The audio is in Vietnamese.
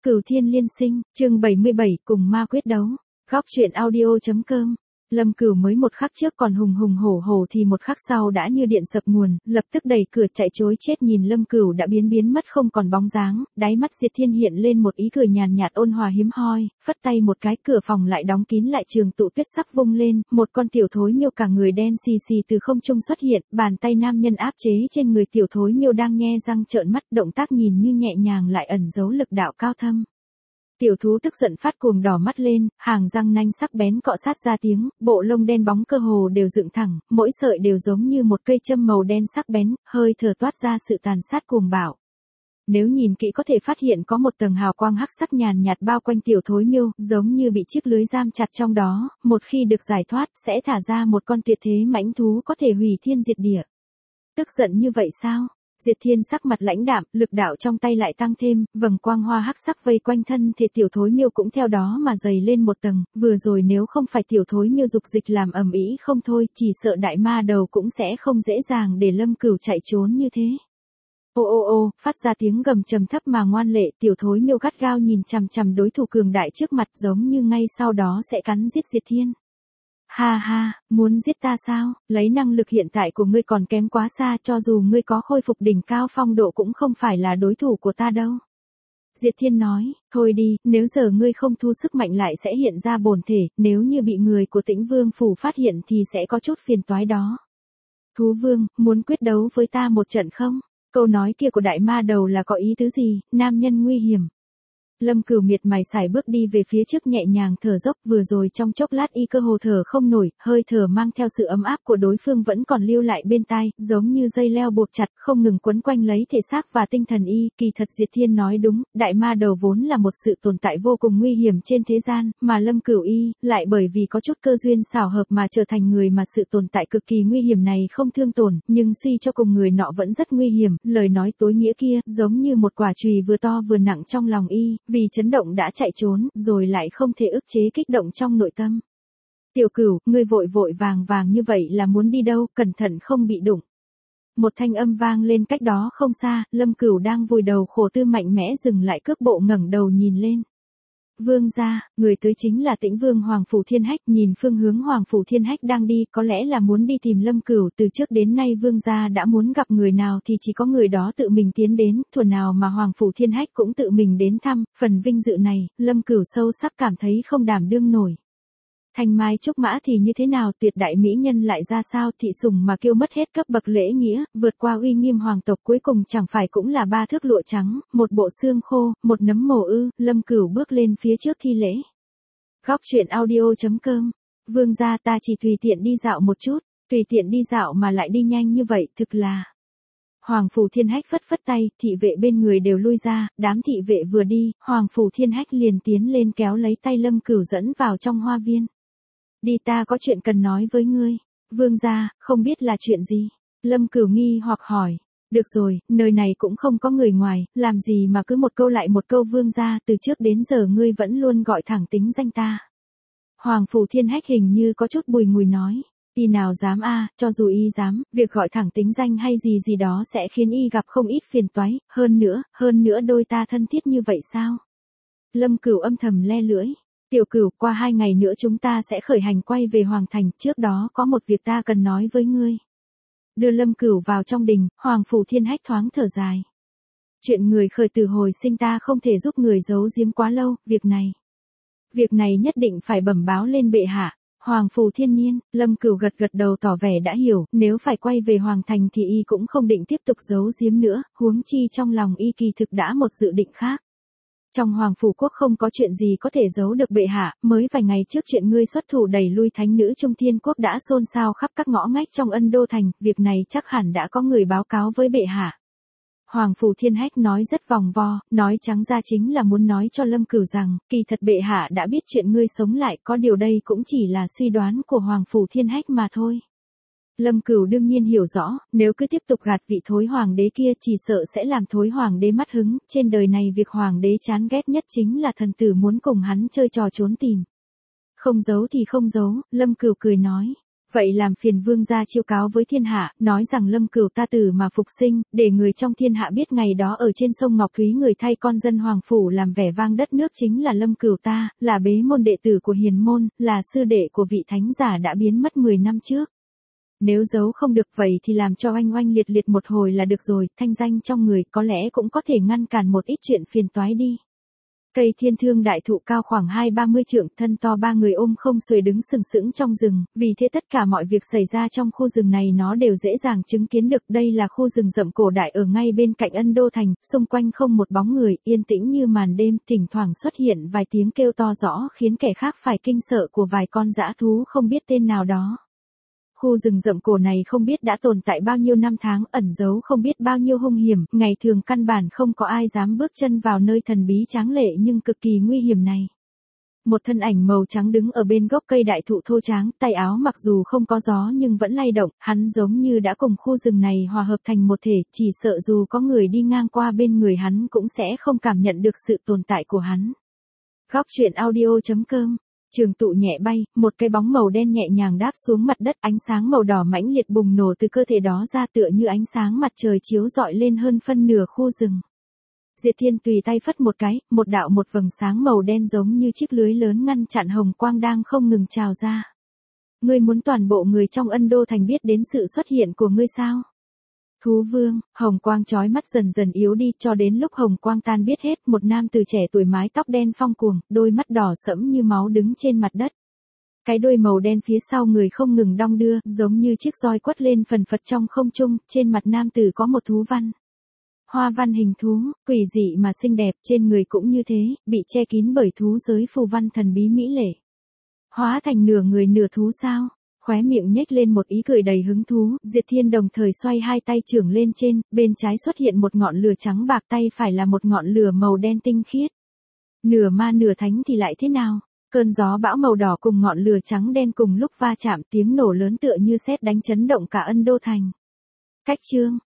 Cửu Thiên Liên Sinh, chương 77, cùng ma quyết đấu. Góc truyện audio.com. Lâm Cửu mới một khắc trước còn hùng hùng hổ hổ thì một khắc sau đã như điện sập nguồn, lập tức đẩy cửa chạy trối chết. Nhìn Lâm Cửu đã biến mất không còn bóng dáng, đáy mắt Diệt Thiên hiện lên một ý cười nhàn nhạt ôn hòa hiếm hoi, phất tay một cái cửa phòng lại đóng kín lại. Trường tụ tuyết sắp vung lên, một con tiểu thối miêu cả người đen xì xì từ không trung xuất hiện, bàn tay nam nhân áp chế trên người tiểu thối miêu đang nhe răng trợn mắt, động tác nhìn như nhẹ nhàng lại ẩn giấu lực đạo cao thâm. Tiểu thú tức giận phát cuồng đỏ mắt lên, hàng răng nanh sắc bén cọ sát ra tiếng, bộ lông đen bóng cơ hồ đều dựng thẳng, mỗi sợi đều giống như một cây châm màu đen sắc bén, hơi thở toát ra sự tàn sát cuồng bạo. Nếu nhìn kỹ có thể phát hiện có một tầng hào quang hắc sắc nhàn nhạt bao quanh tiểu thối miêu, giống như bị chiếc lưới giam chặt trong đó, một khi được giải thoát sẽ thả ra một con tuyệt thế mãnh thú có thể hủy thiên diệt địa. Tức giận như vậy sao? Diệt Thiên sắc mặt lãnh đạm, lực đạo trong tay lại tăng thêm, vầng quang hoa hắc sắc vây quanh thân thể tiểu thối miêu cũng theo đó mà dày lên một tầng, vừa rồi nếu không phải tiểu thối miêu dục dịch làm ầm ĩ không thôi, chỉ sợ đại ma đầu cũng sẽ không dễ dàng để Lâm Cửu chạy trốn như thế. Ô ô ô, phát ra tiếng gầm trầm thấp mà ngoan lệ, tiểu thối miêu gắt gao nhìn chằm chằm đối thủ cường đại trước mặt, giống như ngay sau đó sẽ cắn giết Diệt Thiên. Ha ha, muốn giết ta sao? Lấy năng lực hiện tại của ngươi còn kém quá xa, cho dù ngươi có khôi phục đỉnh cao phong độ cũng không phải là đối thủ của ta đâu. Diệt Thiên nói, thôi đi, nếu giờ ngươi không thu sức mạnh lại sẽ hiện ra bổn thể, nếu như bị người của Tĩnh Vương phủ phát hiện thì sẽ có chút phiền toái đó. Thú Vương, muốn quyết đấu với ta một trận không? Câu nói kia của đại ma đầu là có ý tứ gì? Nam nhân nguy hiểm. Lâm Cửu miệt mài sải bước đi về phía trước nhẹ nhàng thở dốc, vừa rồi trong chốc lát y cơ hồ thở không nổi, hơi thở mang theo sự ấm áp của đối phương vẫn còn lưu lại bên tai, giống như dây leo buộc chặt, không ngừng quấn quanh lấy thể xác và tinh thần y. Kỳ thật Diệt Thiên nói đúng, đại ma đầu vốn là một sự tồn tại vô cùng nguy hiểm trên thế gian, mà Lâm Cửu y lại bởi vì có chút cơ duyên xảo hợp mà trở thành người mà sự tồn tại cực kỳ nguy hiểm này không thương tổn, nhưng suy cho cùng người nọ vẫn rất nguy hiểm. Lời nói tối nghĩa kia giống như một quả chùy vừa to vừa nặng trong lòng y, vì chấn động đã chạy trốn, rồi lại không thể ức chế kích động trong nội tâm. Tiểu Cửu, ngươi vội vội vàng vàng như vậy là muốn đi đâu, cẩn thận không bị đụng. Một thanh âm vang lên cách đó không xa, Lâm Cửu đang vùi đầu khổ tư mạnh mẽ dừng lại cước bộ, ngẩng đầu nhìn lên. Vương gia, người tới chính là Tĩnh Vương Hoàng Phủ Thiên Hách. Nhìn phương hướng Hoàng Phủ Thiên Hách đang đi, có lẽ là muốn đi tìm Lâm Cửu. Từ trước đến nay Vương gia đã muốn gặp người nào thì chỉ có người đó tự mình tiến đến, thuở nào mà Hoàng Phủ Thiên Hách cũng tự mình đến thăm. Phần vinh dự này, Lâm Cửu sâu sắc cảm thấy không đảm đương nổi. Thanh mai trúc mã thì như thế nào, tuyệt đại mỹ nhân lại ra sao, thị sủng mà kêu mất hết cấp bậc lễ nghĩa, vượt qua uy nghiêm hoàng tộc, cuối cùng chẳng phải cũng là 3 thước lụa trắng, một bộ xương khô, một nấm mồ ư? Lâm Cửu bước lên phía trước thi lễ. Góc truyện audio.com. Vương gia, ta chỉ tùy tiện đi dạo một chút. Tùy tiện đi dạo mà lại đi nhanh như vậy, thực là... Hoàng Phủ Thiên Hách phất phất tay, thị vệ bên người đều lui ra, đám thị vệ vừa đi, Hoàng Phủ Thiên Hách liền tiến lên kéo lấy tay Lâm Cửu dẫn vào trong hoa viên. Đi, ta có chuyện cần nói với ngươi. Vương gia, không biết là chuyện gì? Lâm Cửu nghi hoặc hỏi. Được rồi, nơi này cũng không có người ngoài, làm gì mà cứ một câu lại một câu. Vương gia, từ trước đến giờ ngươi vẫn luôn gọi thẳng tính danh ta. Hoàng Phủ Thiên Hách hình như có chút bùi ngùi nói. Y nào dám a, cho dù y dám, việc gọi thẳng tính danh hay gì gì đó sẽ khiến y gặp không ít phiền toái, hơn nữa đôi ta thân thiết như vậy sao? Lâm Cửu âm thầm le lưỡi. Tiểu Cửu, qua 2 ngày nữa chúng ta sẽ khởi hành quay về Hoàng Thành, trước đó có một việc ta cần nói với ngươi. Đưa Lâm Cửu vào trong đình, Hoàng Phủ Thiên Hách thoáng thở dài. Chuyện người khởi từ hồi sinh ta không thể giúp người giấu giếm quá lâu, việc này nhất định phải bẩm báo lên bệ hạ. Hoàng Phủ Thiên Niên, Lâm Cửu gật đầu tỏ vẻ đã hiểu, nếu phải quay về Hoàng Thành thì y cũng không định tiếp tục giấu giếm nữa, huống chi trong lòng y kỳ thực đã một dự định khác. Trong Hoàng Phủ Quốc không có chuyện gì có thể giấu được bệ hạ, mới vài ngày trước chuyện ngươi xuất thủ đẩy lui thánh nữ Trung Thiên Quốc đã xôn xao khắp các ngõ ngách trong Ân Đô Thành, việc này chắc hẳn đã có người báo cáo với bệ hạ. Hoàng Phủ Thiên Hách nói rất vòng vo, nói trắng ra chính là muốn nói cho Lâm Cửu rằng, kỳ thật bệ hạ đã biết chuyện ngươi sống lại, có điều đây cũng chỉ là suy đoán của Hoàng Phủ Thiên Hách mà thôi. Lâm Cửu đương nhiên hiểu rõ, nếu cứ tiếp tục gạt vị thối hoàng đế kia chỉ sợ sẽ làm thối hoàng đế mất hứng, trên đời này việc hoàng đế chán ghét nhất chính là thần tử muốn cùng hắn chơi trò trốn tìm. Không giấu thì không giấu, Lâm Cửu cười nói. Vậy làm phiền vương gia chiêu cáo với thiên hạ, nói rằng Lâm Cửu ta tử mà phục sinh, để người trong thiên hạ biết ngày đó ở trên sông Ngọc Thúy người thay con dân hoàng phủ làm vẻ vang đất nước chính là Lâm Cửu ta, là bế môn đệ tử của hiền môn, là sư đệ của vị thánh giả đã biến mất 10 năm trước. Nếu giấu không được vậy thì làm cho oanh oanh liệt liệt một hồi là được rồi, thanh danh trong người có lẽ cũng có thể ngăn cản một ít chuyện phiền toái đi. Cây thiên thương đại thụ cao khoảng 2-30 trượng, thân to ba người ôm không xuề đứng sừng sững trong rừng, vì thế tất cả mọi việc xảy ra trong khu rừng này nó đều dễ dàng chứng kiến được. Đây là khu rừng rậm cổ đại ở ngay bên cạnh Ân Đô Thành, xung quanh không một bóng người, yên tĩnh như màn đêm, thỉnh thoảng xuất hiện vài tiếng kêu to rõ khiến kẻ khác phải kinh sợ của vài con dã thú không biết tên nào đó. Khu rừng rậm cổ này không biết đã tồn tại bao nhiêu năm tháng, ẩn giấu không biết bao nhiêu hung hiểm, ngày thường căn bản không có ai dám bước chân vào nơi thần bí tráng lệ nhưng cực kỳ nguy hiểm này. Một thân ảnh màu trắng đứng ở bên gốc cây đại thụ thô tráng, tay áo mặc dù không có gió nhưng vẫn lay động, hắn giống như đã cùng khu rừng này hòa hợp thành một thể, chỉ sợ dù có người đi ngang qua bên người hắn cũng sẽ không cảm nhận được sự tồn tại của hắn. Góc truyện audio.com. Trường tụ nhẹ bay, một cái bóng màu đen nhẹ nhàng đáp xuống mặt đất, ánh sáng màu đỏ mãnh liệt bùng nổ từ cơ thể đó ra tựa như ánh sáng mặt trời chiếu rọi lên hơn phân nửa khu rừng. Diệt Thiên tùy tay phất một cái, một đạo một vầng sáng màu đen giống như chiếc lưới lớn ngăn chặn hồng quang đang không ngừng trào ra. Ngươi muốn toàn bộ người trong Ân Đô Thành biết đến sự xuất hiện của ngươi sao? Thú vương, hồng quang chói mắt dần dần yếu đi cho đến lúc hồng quang tan biết hết, một nam từ trẻ tuổi mái tóc đen phong cuồng, đôi mắt đỏ sẫm như máu đứng trên mặt đất. Cái đuôi màu đen phía sau người không ngừng đong đưa, giống như chiếc roi quất lên phần phật trong không trung, trên mặt nam tử có một thú văn. Hoa văn hình thú, quỷ dị mà xinh đẹp, trên người cũng như thế, bị che kín bởi thú giới phù văn thần bí mỹ lệ. Hóa thành nửa người nửa thú sao? Khóe miệng nhếch lên một ý cười đầy hứng thú, Diệt Thiên đồng thời xoay hai tay chưởng lên trên, bên trái xuất hiện một ngọn lửa trắng bạc, tay phải là một ngọn lửa màu đen tinh khiết. Nửa ma nửa thánh thì lại thế nào? Cơn gió bão màu đỏ cùng ngọn lửa trắng đen cùng lúc va chạm, tiếng nổ lớn tựa như sét đánh chấn động cả Ân Đô Thành. Cách chương,